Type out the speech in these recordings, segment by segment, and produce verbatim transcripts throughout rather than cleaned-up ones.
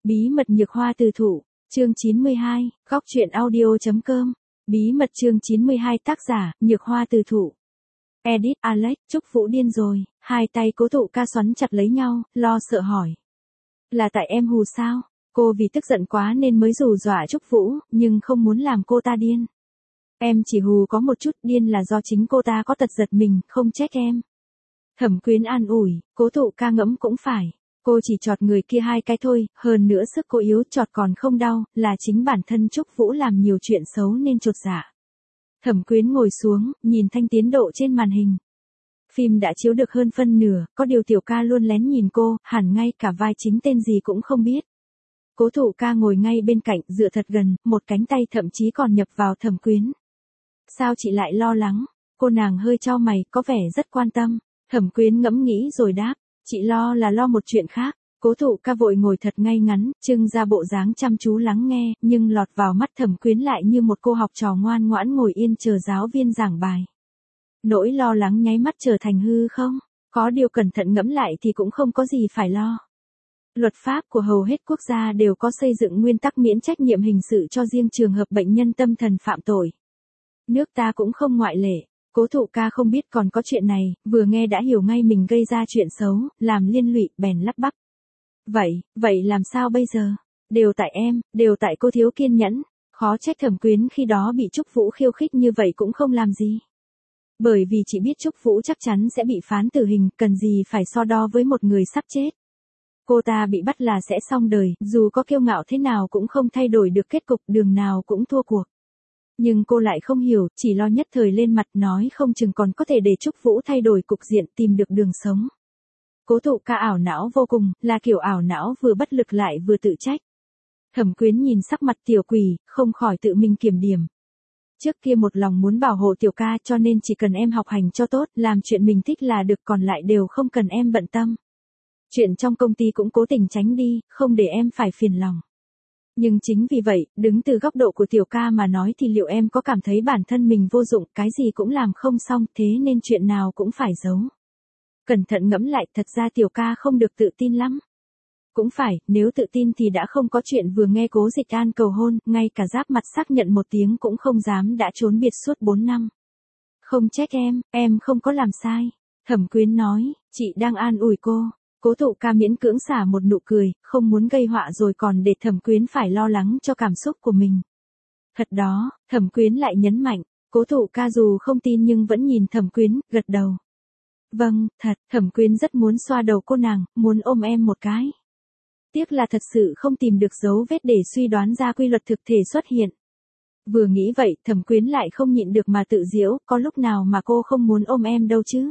Bí mật nhược hoa từ thụ, chương chín mươi hai, góc truyện audio.com. Bí mật chương chín mươi hai tác giả, nhược hoa từ thụ. Edit Alex, Trúc Vũ điên rồi, hai tay Cố Thụ Ca xoắn chặt lấy nhau, lo sợ hỏi. Là tại em hù sao? Cô vì tức giận quá nên mới rủ dọa Trúc Vũ, nhưng không muốn làm cô ta điên. Em chỉ hù có một chút, điên là do chính cô ta có tật giật mình, không trách em. Thẩm Quyến an ủi, Cố Thụ Ca ngẫm cũng phải. Cô chỉ chọt người kia hai cái thôi, hơn nữa sức cô yếu chọt còn không đau, là chính bản thân Trúc Vũ làm nhiều chuyện xấu nên chột dạ. Thẩm Quyến ngồi xuống, nhìn thanh tiến độ trên màn hình. Phim đã chiếu được hơn phân nửa, có điều Tiểu Ca luôn lén nhìn cô, hẳn ngay cả vai chính tên gì cũng không biết. Cố Thụ Ca ngồi ngay bên cạnh, dựa thật gần, một cánh tay thậm chí còn nhập vào Thẩm Quyến. Sao chị lại lo lắng? Cô nàng hơi chau mày, có vẻ rất quan tâm. Thẩm Quyến ngẫm nghĩ rồi đáp. Chị lo là lo một chuyện khác. Cố Thụ Ca vội ngồi thật ngay ngắn, trưng ra bộ dáng chăm chú lắng nghe, nhưng lọt vào mắt Thẩm Quyến lại như một cô học trò ngoan ngoãn ngồi yên chờ giáo viên giảng bài. Nỗi lo lắng nháy mắt trở thành hư không? Có điều cẩn thận ngẫm lại thì cũng không có gì phải lo. Luật pháp của hầu hết quốc gia đều có xây dựng nguyên tắc miễn trách nhiệm hình sự cho riêng trường hợp bệnh nhân tâm thần phạm tội. Nước ta cũng không ngoại lệ. Cố Thụ Ca không biết còn có chuyện này, vừa nghe đã hiểu ngay mình gây ra chuyện xấu, làm liên lụy, bèn lắp bắp. Vậy, vậy làm sao bây giờ? Đều tại em, đều tại cô thiếu kiên nhẫn, khó trách Thẩm Quyến khi đó bị Trúc Vũ khiêu khích như vậy cũng không làm gì. Bởi vì chị biết Trúc Vũ chắc chắn sẽ bị phán tử hình, cần gì phải so đo với một người sắp chết. Cô ta bị bắt là sẽ xong đời, dù có kiêu ngạo thế nào cũng không thay đổi được kết cục, đường nào cũng thua cuộc. Nhưng cô lại không hiểu, chỉ lo nhất thời lên mặt nói không chừng còn có thể để Trúc Vũ thay đổi cục diện, tìm được đường sống. Cố Thụ Ca ảo não vô cùng, là kiểu ảo não vừa bất lực lại vừa tự trách. Thẩm Quyến nhìn sắc mặt tiểu quỷ, không khỏi tự mình kiểm điểm. Trước kia một lòng muốn bảo hộ Tiểu Ca cho nên chỉ cần em học hành cho tốt, làm chuyện mình thích là được, còn lại đều không cần em bận tâm. Chuyện trong công ty cũng cố tình tránh đi, không để em phải phiền lòng. Nhưng chính vì vậy, đứng từ góc độ của Tiểu Ca mà nói thì liệu em có cảm thấy bản thân mình vô dụng, cái gì cũng làm không xong, thế nên chuyện nào cũng phải giấu. Cẩn thận ngẫm lại, thật ra Tiểu Ca không được tự tin lắm. Cũng phải, nếu tự tin thì đã không có chuyện vừa nghe Cố Dịch An cầu hôn, ngay cả giáp mặt xác nhận một tiếng cũng không dám đã trốn biệt suốt bốn năm. Không trách em, em không có làm sai. Thẩm Quyến nói, chị đang an ủi cô. Cố Thụ Ca miễn cưỡng xả một nụ cười, không muốn gây họa rồi còn để Thẩm Quyến phải lo lắng cho cảm xúc của mình. Thật đó, Thẩm Quyến lại nhấn mạnh, Cố Thụ Ca dù không tin nhưng vẫn nhìn Thẩm Quyến, gật đầu. Vâng, thật, Thẩm Quyến rất muốn xoa đầu cô nàng, muốn ôm em một cái. Tiếc là thật sự không tìm được dấu vết để suy đoán ra quy luật thực thể xuất hiện. Vừa nghĩ vậy, Thẩm Quyến lại không nhịn được mà tự giễu, có lúc nào mà cô không muốn ôm em đâu chứ.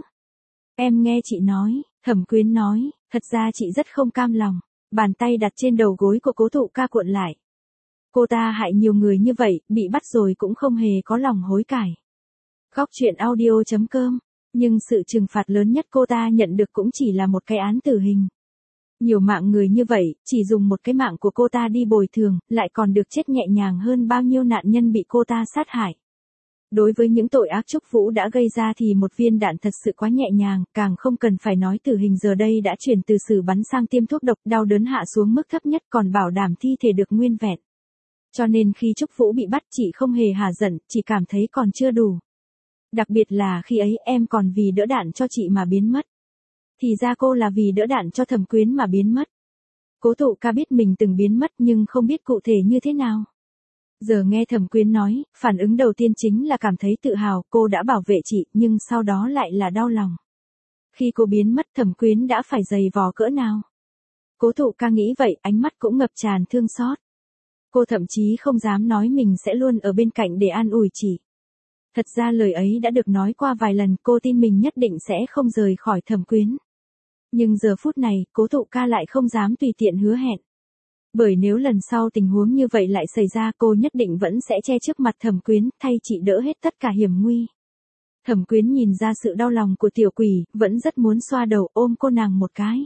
Em nghe chị nói, Thẩm Quyến nói, thật ra chị rất không cam lòng. Bàn tay đặt trên đầu gối của Cố Thụ Ca cuộn lại. Cô ta hại nhiều người như vậy, bị bắt rồi cũng không hề có lòng hối cải. Góc truyện audio.com. Nhưng sự trừng phạt lớn nhất cô ta nhận được cũng chỉ là một cái án tử hình. Nhiều mạng người như vậy, chỉ dùng một cái mạng của cô ta đi bồi thường, lại còn được chết nhẹ nhàng hơn bao nhiêu nạn nhân bị cô ta sát hại. Đối với những tội ác Trúc Vũ đã gây ra thì một viên đạn thật sự quá nhẹ nhàng, càng không cần phải nói tử hình giờ đây đã chuyển từ xử bắn sang tiêm thuốc độc, đau đớn hạ xuống mức thấp nhất, còn bảo đảm thi thể được nguyên vẹn. Cho nên khi Trúc Vũ bị bắt chị không hề hả giận, chỉ cảm thấy còn chưa đủ. Đặc biệt là khi ấy em còn vì đỡ đạn cho chị mà biến mất. Thì ra cô là vì đỡ đạn cho Thẩm Quyến mà biến mất. Cố Thụ Ca biết mình từng biến mất nhưng không biết cụ thể như thế nào. Giờ nghe Thẩm Quyến nói, phản ứng đầu tiên chính là cảm thấy tự hào, cô đã bảo vệ chị, nhưng sau đó lại là đau lòng. Khi cô biến mất Thẩm Quyến đã phải dày vò cỡ nào. Cố Thụ Ca nghĩ vậy, ánh mắt cũng ngập tràn thương xót. Cô thậm chí không dám nói mình sẽ luôn ở bên cạnh để an ủi chị. Thật ra lời ấy đã được nói qua vài lần, cô tin mình nhất định sẽ không rời khỏi Thẩm Quyến. Nhưng giờ phút này, Cố Thụ Ca lại không dám tùy tiện hứa hẹn. Bởi nếu lần sau tình huống như vậy lại xảy ra, cô nhất định vẫn sẽ che trước mặt Thẩm Quyến, thay chị đỡ hết tất cả hiểm nguy. Thẩm Quyến nhìn ra sự đau lòng của tiểu quỷ, vẫn rất muốn xoa đầu ôm cô nàng một cái.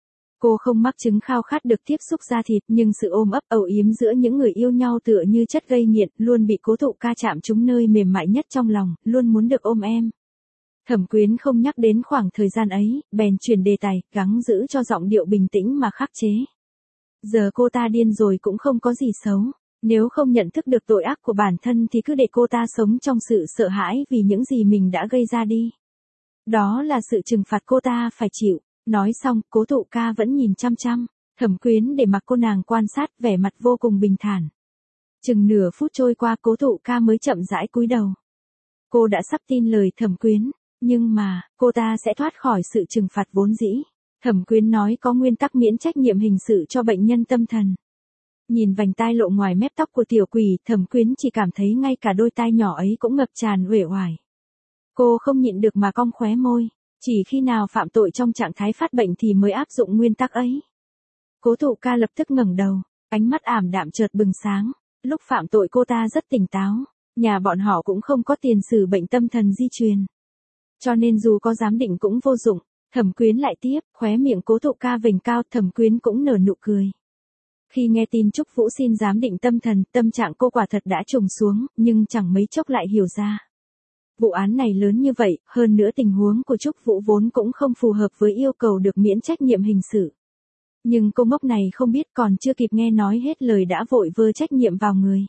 Cô không mắc chứng khao khát được tiếp xúc da thịt, nhưng sự ôm ấp âu yếm giữa những người yêu nhau tựa như chất gây nghiện, luôn bị Cố Thụ Ca chạm trúng nơi mềm mại nhất trong lòng, luôn muốn được ôm em. Thẩm Quyến không nhắc đến khoảng thời gian ấy, bèn chuyển đề tài, gắng giữ cho giọng điệu bình tĩnh mà khắc chế. Giờ cô ta điên rồi cũng không có gì xấu. Nếu không nhận thức được tội ác của bản thân thì cứ để cô ta sống trong sự sợ hãi vì những gì mình đã gây ra đi. Đó là sự trừng phạt cô ta phải chịu. Nói xong, Cố Thụ Ca vẫn nhìn chăm chăm. Thẩm Quyến để mặc cô nàng quan sát, vẻ mặt vô cùng bình thản. Chừng nửa phút trôi qua, Cố Thụ Ca mới chậm rãi cúi đầu. Cô đã sắp tin lời Thẩm Quyến, nhưng mà, cô ta sẽ thoát khỏi sự trừng phạt vốn dĩ. Thẩm Quyến nói có nguyên tắc miễn trách nhiệm hình sự cho bệnh nhân tâm thần. Nhìn vành tai lộ ngoài mép tóc của tiểu quỷ, Thẩm Quyến chỉ cảm thấy ngay cả đôi tai nhỏ ấy cũng ngập tràn uể oải. Cô không nhịn được mà cong khóe môi, chỉ khi nào phạm tội trong trạng thái phát bệnh thì mới áp dụng nguyên tắc ấy. Cố Thụ Ca lập tức ngẩng đầu, ánh mắt ảm đạm chợt bừng sáng. Lúc phạm tội cô ta rất tỉnh táo, nhà bọn họ cũng không có tiền sử bệnh tâm thần di truyền. Cho nên dù có giám định cũng vô dụng. Thẩm Quyến lại tiếp, khóe miệng Cố Thụ Ca vểnh cao, Thẩm Quyến cũng nở nụ cười. Khi nghe tin Trúc Vũ xin giám định tâm thần, tâm trạng cô quả thật đã trùng xuống, nhưng chẳng mấy chốc lại hiểu ra. Vụ án này lớn như vậy, hơn nữa tình huống của Trúc Vũ vốn cũng không phù hợp với yêu cầu được miễn trách nhiệm hình sự. Nhưng cô ngốc này không biết, còn chưa kịp nghe nói hết lời đã vội vơ trách nhiệm vào người.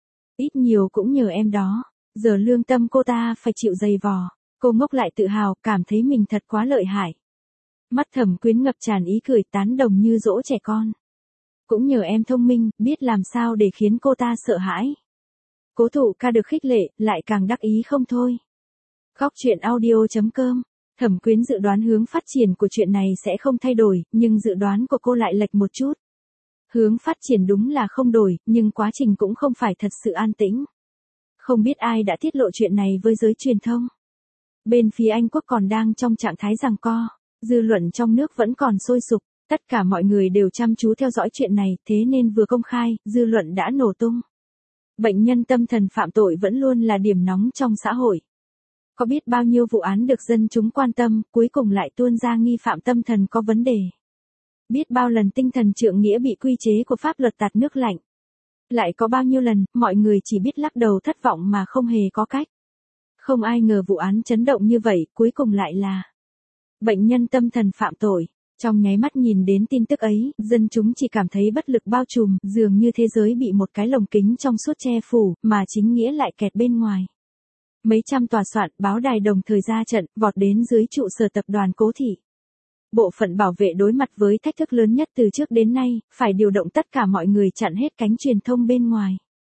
Ít nhiều cũng nhờ em đó, giờ lương tâm cô ta phải chịu dày vò. Cô ngốc lại tự hào, cảm thấy mình thật quá lợi hại. Mắt Thẩm Quyến ngập tràn ý cười, tán đồng như dỗ trẻ con. Cũng nhờ em thông minh, biết làm sao để khiến cô ta sợ hãi. Cố Thụ Ca được khích lệ, lại càng đắc ý không thôi. Góc truyện audio chấm com. Thẩm Quyến dự đoán hướng phát triển của chuyện này sẽ không thay đổi, nhưng dự đoán của cô lại lệch một chút. Hướng phát triển đúng là không đổi, nhưng quá trình cũng không phải thật sự an tĩnh. Không biết ai đã tiết lộ chuyện này với giới truyền thông. Bên phía Anh Quốc còn đang trong trạng thái giằng co, dư luận trong nước vẫn còn sôi sục, tất cả mọi người đều chăm chú theo dõi chuyện này, thế nên vừa công khai, dư luận đã nổ tung. Bệnh nhân tâm thần phạm tội vẫn luôn là điểm nóng trong xã hội. Có biết bao nhiêu vụ án được dân chúng quan tâm, cuối cùng lại tuôn ra nghi phạm tâm thần có vấn đề. Biết bao lần tinh thần trượng nghĩa bị quy chế của pháp luật tạt nước lạnh. Lại có bao nhiêu lần, mọi người chỉ biết lắc đầu thất vọng mà không hề có cách. Không ai ngờ vụ án chấn động như vậy, cuối cùng lại là bệnh nhân tâm thần phạm tội. Trong nháy mắt nhìn đến tin tức ấy, dân chúng chỉ cảm thấy bất lực bao trùm, dường như thế giới bị một cái lồng kính trong suốt che phủ, mà chính nghĩa lại kẹt bên ngoài. Mấy trăm tòa soạn, báo đài đồng thời ra trận, vọt đến dưới trụ sở tập đoàn Cố Thị. Bộ phận bảo vệ đối mặt với thách thức lớn nhất từ trước đến nay, phải điều động tất cả mọi người chặn hết cánh truyền thông bên ngoài.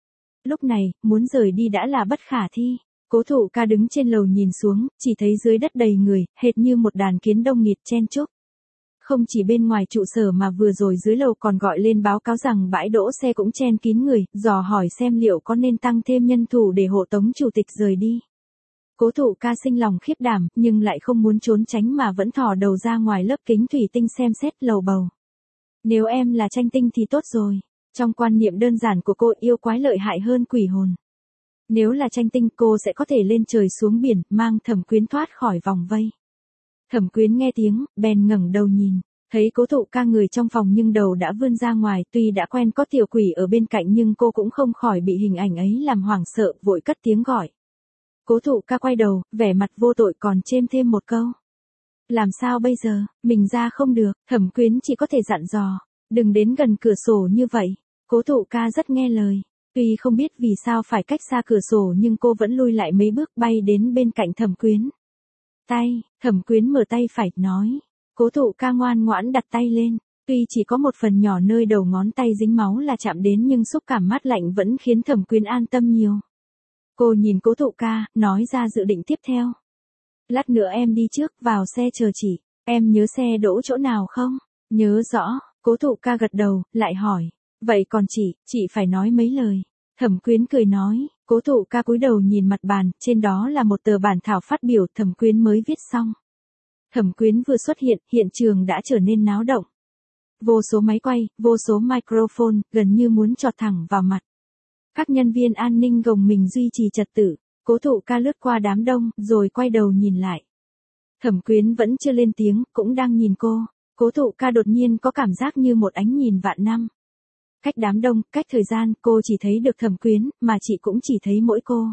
Lúc này, muốn rời đi đã là bất khả thi. Cố Thụ Ca đứng trên lầu nhìn xuống, chỉ thấy dưới đất đầy người, hệt như một đàn kiến đông nghịt chen chúc. Không chỉ bên ngoài trụ sở mà vừa rồi dưới lầu còn gọi lên báo cáo rằng bãi đỗ xe cũng chen kín người, dò hỏi xem liệu có nên tăng thêm nhân thủ để hộ tống chủ tịch rời đi. Cố Thụ Ca sinh lòng khiếp đảm, nhưng lại không muốn trốn tránh mà vẫn thò đầu ra ngoài lớp kính thủy tinh xem xét, lầu bầu. Nếu em là Tranh Tinh thì tốt rồi. Trong quan niệm đơn giản của cô, yêu quái lợi hại hơn quỷ hồn. Nếu là Tranh Tinh, cô sẽ có thể lên trời xuống biển, mang Thẩm Quyến thoát khỏi vòng vây. Thẩm Quyến nghe tiếng, bèn ngẩng đầu nhìn, thấy Cố Thụ Ca người trong phòng nhưng đầu đã vươn ra ngoài, tuy đã quen có tiểu quỷ ở bên cạnh nhưng cô cũng không khỏi bị hình ảnh ấy làm hoảng sợ, vội cất tiếng gọi. Cố Thụ Ca quay đầu, vẻ mặt vô tội còn chêm thêm một câu. Làm sao bây giờ, mình ra không được, Thẩm Quyến chỉ có thể dặn dò, đừng đến gần cửa sổ như vậy. Cố Thụ Ca rất nghe lời, tuy không biết vì sao phải cách xa cửa sổ nhưng cô vẫn lui lại mấy bước bay đến bên cạnh Thẩm Quyến. Tay, Thẩm Quyến mở tay phải, nói. Cố Thụ Ca ngoan ngoãn đặt tay lên, tuy chỉ có một phần nhỏ nơi đầu ngón tay dính máu là chạm đến nhưng xúc cảm mát lạnh vẫn khiến Thẩm Quyến an tâm nhiều. Cô nhìn Cố Thụ Ca, nói ra dự định tiếp theo. Lát nữa em đi trước, vào xe chờ chị, em nhớ xe đỗ chỗ nào không? Nhớ rõ, Cố Thụ Ca gật đầu, lại hỏi. Vậy còn chị, chị phải nói mấy lời. Thẩm Quyến cười nói. Cố Thụ Ca cúi đầu nhìn mặt bàn, trên đó là một tờ bản thảo phát biểu Thẩm Quyến mới viết xong. Thẩm Quyến vừa xuất hiện, hiện trường đã trở nên náo động. Vô số máy quay, vô số microphone, gần như muốn chọt thẳng vào mặt. Các nhân viên an ninh gồng mình duy trì trật tự. Cố Thụ Ca lướt qua đám đông, rồi quay đầu nhìn lại. Thẩm Quyến vẫn chưa lên tiếng, cũng đang nhìn cô. Cố Thụ Ca đột nhiên có cảm giác như một ánh nhìn vạn năm. Cách đám đông, cách thời gian, cô chỉ thấy được Thẩm Quyến, mà chị cũng chỉ thấy mỗi cô.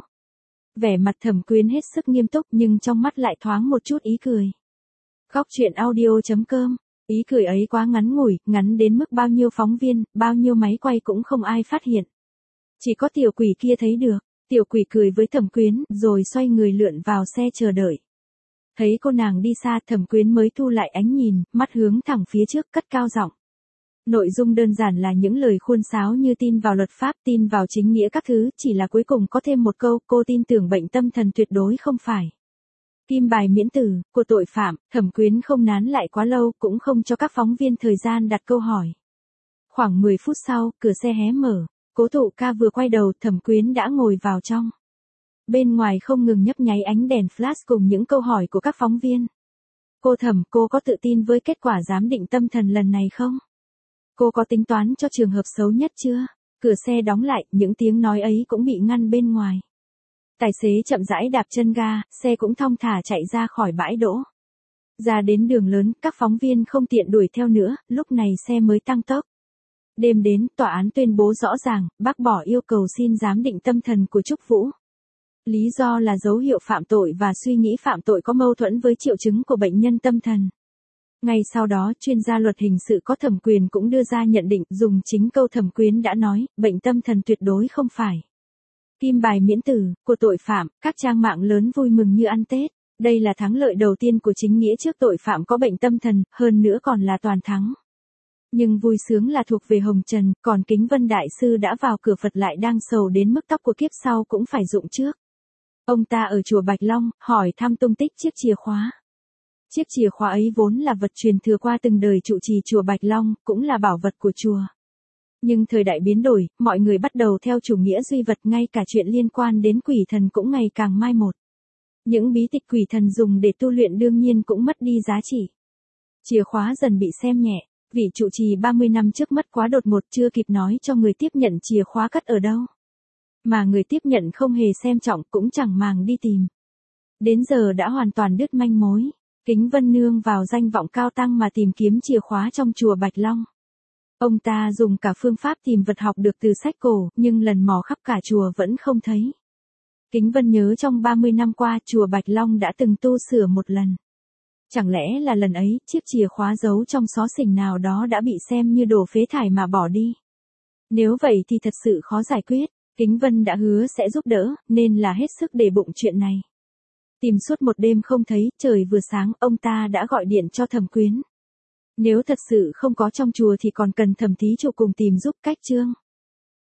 Vẻ mặt Thẩm Quyến hết sức nghiêm túc nhưng trong mắt lại thoáng một chút ý cười. Góc truyện audio chấm com Ý cười ấy quá ngắn ngủi, ngắn đến mức bao nhiêu phóng viên, bao nhiêu máy quay cũng không ai phát hiện. Chỉ có tiểu quỷ kia thấy được. Tiểu quỷ cười với Thẩm Quyến, rồi xoay người lượn vào xe chờ đợi. Thấy cô nàng đi xa, Thẩm Quyến mới thu lại ánh nhìn, mắt hướng thẳng phía trước, cất cao giọng. Nội dung đơn giản là những lời khuôn sáo như tin vào luật pháp, tin vào chính nghĩa các thứ, chỉ là cuối cùng có thêm một câu, cô tin tưởng bệnh tâm thần tuyệt đối không phải kim bài miễn tử của tội phạm. Thẩm Quyến không nán lại quá lâu, cũng không cho các phóng viên thời gian đặt câu hỏi. Khoảng mười phút sau, cửa xe hé mở, Cố Thụ Ca vừa quay đầu, Thẩm Quyến đã ngồi vào trong. Bên ngoài không ngừng nhấp nháy ánh đèn flash cùng những câu hỏi của các phóng viên. Cô Thẩm, cô có tự tin với kết quả giám định tâm thần lần này không? Cô có tính toán cho trường hợp xấu nhất chưa? Cửa xe đóng lại, những tiếng nói ấy cũng bị ngăn bên ngoài. Tài xế chậm rãi đạp chân ga, xe cũng thong thả chạy ra khỏi bãi đỗ. Ra đến đường lớn, các phóng viên không tiện đuổi theo nữa, lúc này xe mới tăng tốc. Đêm đến, tòa án tuyên bố rõ ràng, bác bỏ yêu cầu xin giám định tâm thần của Trúc Vũ. Lý do là dấu hiệu phạm tội và suy nghĩ phạm tội có mâu thuẫn với triệu chứng của bệnh nhân tâm thần. Ngay sau đó, chuyên gia luật hình sự có thẩm quyền cũng đưa ra nhận định, dùng chính câu Thẩm Quyến đã nói, bệnh tâm thần tuyệt đối không phải kim bài miễn tử của tội phạm. Các trang mạng lớn vui mừng như ăn Tết. Đây là thắng lợi đầu tiên của chính nghĩa trước tội phạm có bệnh tâm thần, hơn nữa còn là toàn thắng. Nhưng vui sướng là thuộc về Hồng Trần, còn Kính Vân Đại Sư đã vào cửa Phật lại đang sầu đến mức tóc của kiếp sau cũng phải rụng trước. Ông ta ở chùa Bạch Long, hỏi thăm tung tích chiếc chìa khóa. Chiếc chìa khóa ấy vốn là vật truyền thừa qua từng đời trụ trì chùa Bạch Long, cũng là bảo vật của chùa. Nhưng thời đại biến đổi, mọi người bắt đầu theo chủ nghĩa duy vật, ngay cả chuyện liên quan đến quỷ thần cũng ngày càng mai một. Những bí tịch quỷ thần dùng để tu luyện đương nhiên cũng mất đi giá trị. Chìa khóa dần bị xem nhẹ, vị trụ trì ba mươi năm trước mất quá đột ngột, chưa kịp nói cho người tiếp nhận chìa khóa cất ở đâu. Mà người tiếp nhận không hề xem trọng, cũng chẳng màng đi tìm. Đến giờ đã hoàn toàn đứt manh mối. Kính Vân nương vào danh vọng cao tăng mà tìm kiếm chìa khóa trong chùa Bạch Long. Ông ta dùng cả phương pháp tìm vật học được từ sách cổ, nhưng lần mò khắp cả chùa vẫn không thấy. Kính Vân nhớ trong ba mươi năm qua, chùa Bạch Long đã từng tu sửa một lần. Chẳng lẽ là lần ấy, chiếc chìa khóa giấu trong xó xỉnh nào đó đã bị xem như đồ phế thải mà bỏ đi? Nếu vậy thì thật sự khó giải quyết. Kính Vân đã hứa sẽ giúp đỡ, nên là hết sức để bụng chuyện này. Tìm suốt một đêm không thấy, trời vừa sáng, ông ta đã gọi điện cho Thẩm Quyến. Nếu thật sự không có trong chùa thì còn cần Thẩm thí chủ cùng tìm giúp. Cách chương